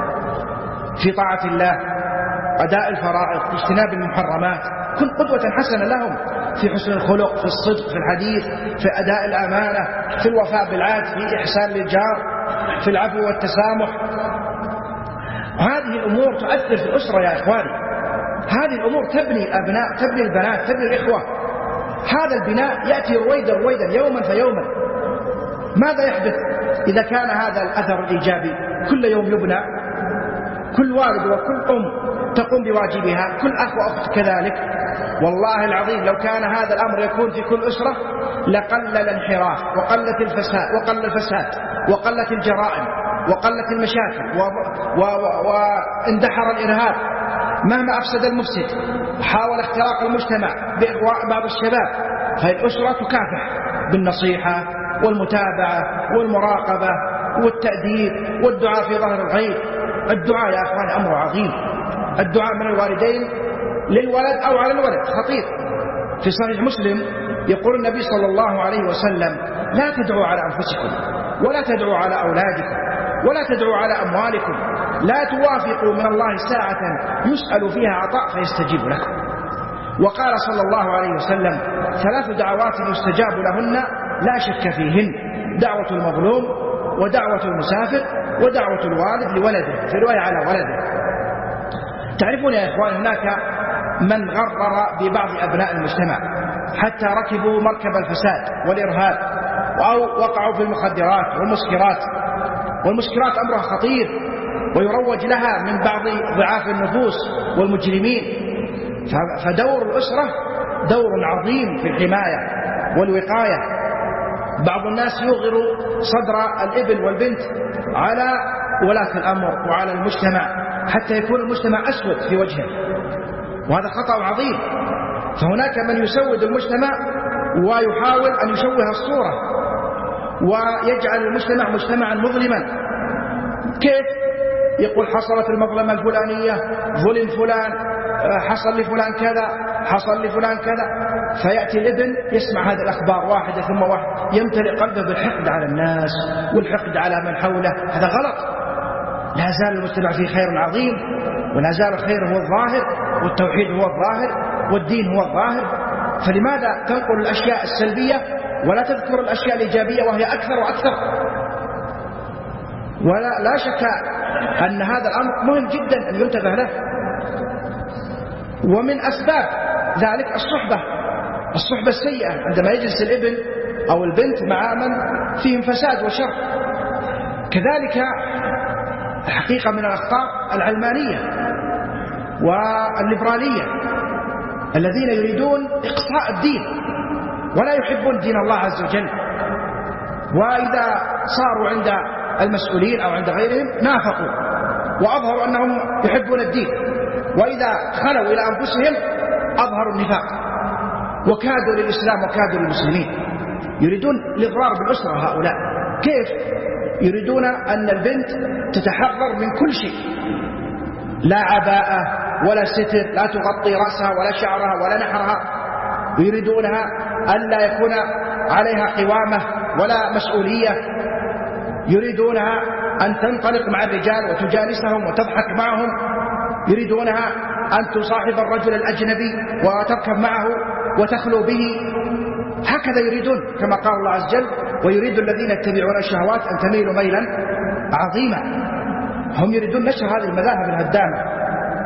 في طاعة الله، أداء الفرائض، اجتناب المحرمات. كن قدوة حسنة لهم في حسن الخلق، في الصدق، في الحديث، في أداء الأمانة، في الوفاء بالعهد، في الإحسان للجار، في العفو والتسامح. هذه الأمور تؤثر في الأسرة يا إخواني. هذه الأمور تبني الأبناء، تبني البنات، تبني الإخوة. هذا البناء يأتي رويدا رويدا يوما فيوما. ماذا يحدث إذا كان هذا الأثر الإيجابي كل يوم يبنى؟ كل والد وكل أم تقوم بواجبها، كل أخ وأخت كذلك. والله العظيم لو كان هذا الأمر يكون في كل أسرة لقل الانحراف وقلت الفساد وقل الفساد وقلت الجرائم وقلت المشاكل واندحر الإرهاب. مهما أفسد المفسد حاول اختراق المجتمع بإغواء بعض الشباب، فالأسرة تكافح بالنصيحة والمتابعة والمراقبة والتأديب والدعاء في ظهر الغيب. الدعاء يا أخوان أمر عظيم، الدعاء من الوالدين للولد أو على الولد خطير. في صحيح مسلم يقول النبي صلى الله عليه وسلم: لا تدعوا على أنفسكم ولا تدعوا على أولادكم ولا تدعوا على أموالكم، لا توافقوا من الله ساعة يسأل فيها عطاء فيستجيب لكم. وقال صلى الله عليه وسلم: ثلاث دعوات يستجاب لهن لا شك فيهن: دعوة المظلوم ودعوة المسافر ودعوة الوالد لولده، في رواية على ولده. تعرفون يا إخوان هناك من غرر ببعض أبناء المجتمع حتى ركبوا مركب الفساد والإرهاب أو وقعوا في المخدرات والمسكرات، والمسكرات أمرها خطير ويروج لها من بعض ضعاف النفوس والمجرمين. فدور الأسرة دور عظيم في الحماية والوقاية. بعض الناس يغر صدر الابن والبنت على ولاة الأمر وعلى المجتمع حتى يكون المجتمع أسود في وجهه، وهذا خطأ عظيم. فهناك من يسود المجتمع ويحاول أن يشوه الصورة ويجعل المجتمع مجتمعا مظلما. كيف؟ يقول حصلت المظلمة الفلانية، ظلم فلان، حصل لفلان كذا، حصل لفلان كذا. فيأتي الابن يسمع هذه الأخبار واحدة ثم واحدة، يمتلئ قلبه بالحقد على الناس والحقد على من حوله. هذا غلط. لا زال المجتمع فيه خير عظيم، ولا زال الخير هو الظاهر، والتوحيد هو الظاهر، والدين هو الظاهر. فلماذا تنقل الأشياء السلبية ولا تذكر الأشياء الإيجابية وهي أكثر وأكثر؟ ولا لا شك أن هذا الأمر مهم جدا أن ينتبه له. ومن أسباب ذلك الصحبة الصحبة السيئة، عندما يجلس الابن أو البنت مع من فيهم فساد وشر. كذلك الحقيقة من الأخطاء العلمانية والليبرالية الذين يريدون إقصاء الدين ولا يحبون دين الله عز وجل، وإذا صاروا عند المسؤولين أو عند غيرهم نافقوا وأظهروا أنهم يحبون الدين، وإذا خلوا إلى أنفسهم أظهروا النفاق وكادوا للإسلام وكادوا للمسلمين. يريدون الإضرار بالأسرة هؤلاء. كيف؟ يريدون أن البنت تتحرر من كل شيء، لا عباءة ولا ستر، لا تغطي رأسها ولا شعرها ولا نحرها. يريدونها أن لا يكون عليها قوامة ولا مسؤولية. يريدونها أن تنطلق مع الرجال وتجالسهم وتضحك معهم. يريدونها أن تصاحب الرجل الأجنبي وتركب معه وتخلو به. هكذا يريدون، كما قال الله عز وجل: ويريد الذين يتبعون الشهوات أن تميلوا ميلا عظيما. هم يريدون نشر هذه المذاهب الهدامة.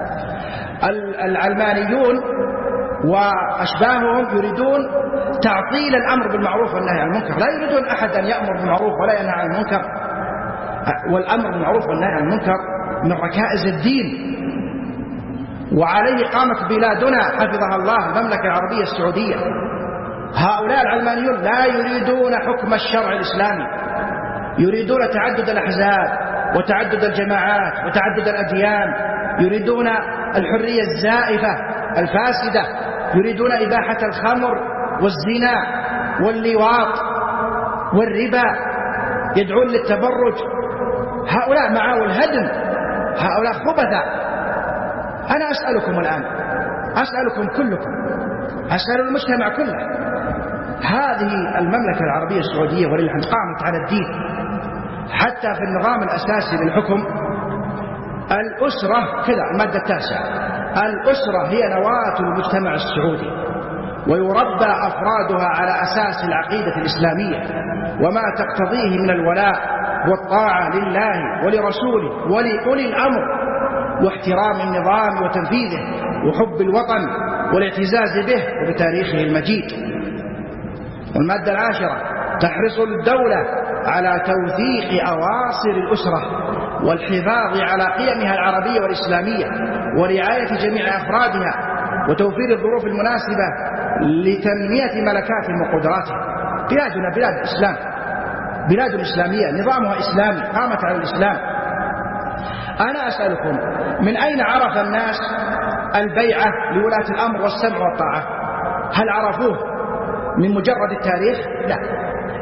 العلمانيون وأشباههم يريدون تعطيل الأمر بالمعروف والنهي عن المنكر. لا يريدون أحد أن يأمر بالمعروف ولا ينهى عن المنكر. والأمر بالمعروف والنهي عن المنكر من ركائز الدين، وعليه قامت بلادنا حفظها الله المملكة العربية السعودية. هؤلاء العلمانيون لا يريدون حكم الشرع الإسلامي، يريدون تعدد الأحزاب وتعدد الجماعات وتعدد الأديان. يريدون الحرية الزائفة الفاسدة. يريدون إباحة الخمر والزنا واللواط والربا. يدعون للتبرج. هؤلاء معاو الهدم، هؤلاء خبثاء. أنا أسألكم الآن، أسألكم كلكم، أسأل المجتمع كله، هذه المملكة العربية السعودية ولله قامت على الدين حتى في النظام الأساسي للحكم. الأسرة كذا، المادة التاسعة: الأسرة هي نواة المجتمع السعودي، ويربى أفرادها على أساس العقيدة الإسلامية وما تقتضيه من الولاء والطاعة لله ولرسوله ولأولي الأمر، واحترام النظام وتنفيذه، وحب الوطن والاعتزاز به وبتاريخه المجيد. والمادة العاشرة: تحرص الدولة على توثيق أواصر الأسرة والحفاظ على قيمها العربية والإسلامية ورعاية جميع أفرادها وتوفير الظروف المناسبة لتنمية ملكاتهم وقدراتهم. بلادنا بلاد الإسلام، بلاد إسلامية، نظامها إسلامي، قامت على الإسلام. أنا أسألكم: من أين عرف الناس البيعة لولاة الأمر والسمع والطاعة؟ هل عرفوه من مجرد التاريخ؟ لا،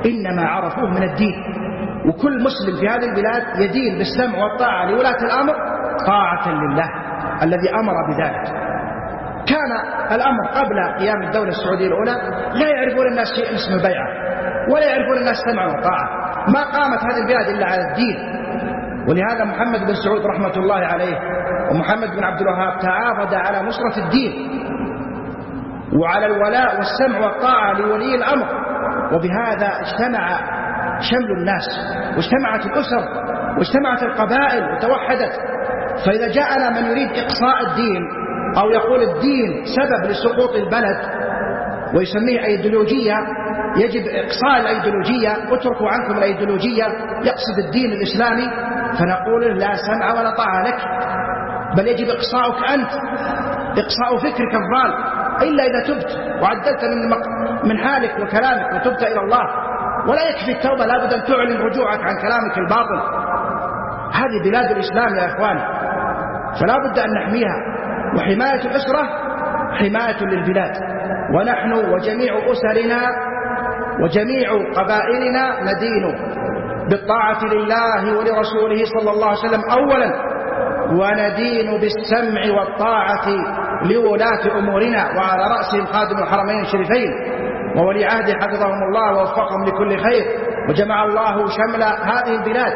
إنما عرفوه من الدين. وكل مسلم في هذه البلاد يدين بالسمع والطاعة لولاة الأمر طاعة لله الذي أمر بذلك. كان الأمر قبل قيام الدولة السعودية الأولى لا يعرفون الناس شيء اسمه البيعة، ولا يعرفون الناس سمع وطاعة. ما قامت هذه البلاد إلا على الدين. ولهذا محمد بن سعود رحمة الله عليه ومحمد بن عبد الوهاب تعاقد على نصرة الدين وعلى الولاء والسمع والطاعة لولي الأمر، وبهذا اجتمع شمل الناس واجتمعت الأسر واجتمعت القبائل وتوحدت. فإذا جاءنا من يريد إقصاء الدين أو يقول الدين سبب لسقوط البلد ويسميه أيديولوجية، يجب إقصاء الأيديولوجية، اتركوا عنكم الأيديولوجية، يقصد الدين الإسلامي، فنقول لا سمع ولا طاعة لك، بل يجب إقصاؤك أنت، إقصاء فكرك الضال، إلا إذا تبت وعدلت من, من حالك وكلامك وتبت إلى الله. ولا يكفي التوبة، لابد أن تعلن رجوعك عن كلامك الباطل. هذه بلاد الإسلام يا إخواني، فلا بد أن نحميها. وحماية الأسرة حماية للبلاد، ونحن وجميع أسرنا وجميع قبائلنا ندين بالطاعة لله ولرسوله صلى الله عليه وسلم أولا، وندين بالسمع والطاعة لولاة أمورنا، وعلى رأسهم خادم الحرمين الشريفين وولي عهده حفظهم الله ووفقهم لكل خير، وجمع الله شمل هذه البلاد.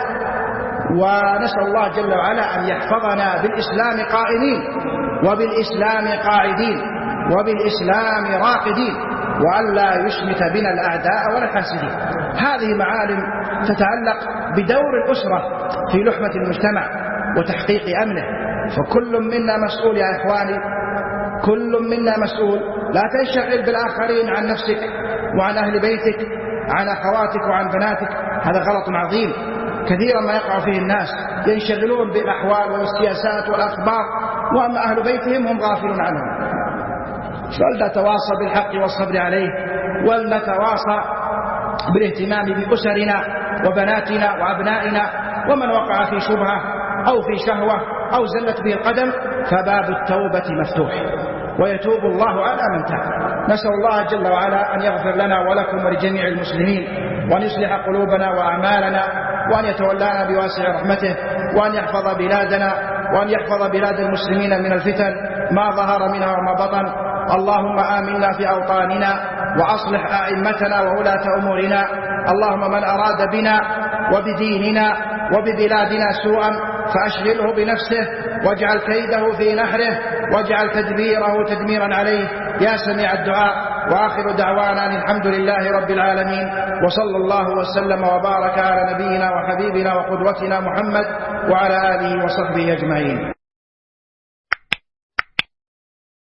ونسأل الله جل وعلا أن يحفظنا بالإسلام قائمين وبالإسلام قاعدين وبالإسلام راقدين، وأن لا يشمت بنا الأعداء ولا الحاسدين. هذه معالم تتعلق بدور الأسرة في لحمة المجتمع وتحقيق أمنه، فكل منا مسؤول يا إخواني، كل منا مسؤول. لا تنشغل بالآخرين عن نفسك وعن أهل بيتك، عن أخواتك وعن بناتك، هذا غلط عظيم كثيرا ما يقع فيه الناس، ينشغلون بالأحوال والسياسات والأخبار، وأما أهل بيتهم هم غافلون عنهم. فلنتواصى بالحق والصبر عليه، ولنتواصى بالاهتمام بأسرنا وبناتنا وأبنائنا. ومن وقع في شبهة أو في شهوة أو زلت به القدم فباب التوبة مفتوح، ويتوب الله على من تاب. نسأل الله جل وعلا أن يغفر لنا ولكم ولجميع المسلمين، وأن يصلح قلوبنا وأعمالنا، وأن يتولانا بواسع رحمته، وأن يحفظ بلادنا، وأن يحفظ بلاد المسلمين من الفتن ما ظهر منها وما بطن. اللهم آمنا في أوطاننا، وأصلح أئمتنا وولاة أمورنا. اللهم من أراد بنا وبديننا وببلادنا سوءا فأشغله بنفسه، واجعل كيده في نحره، واجعل تدبيره تدميرا عليه يا سميع الدعاء. وآخر دعوانا الحمد لله رب العالمين، وصلى الله وسلم وبارك على نبينا وحبيبنا وقدوتنا محمد وعلى آله وصحبه أجمعين.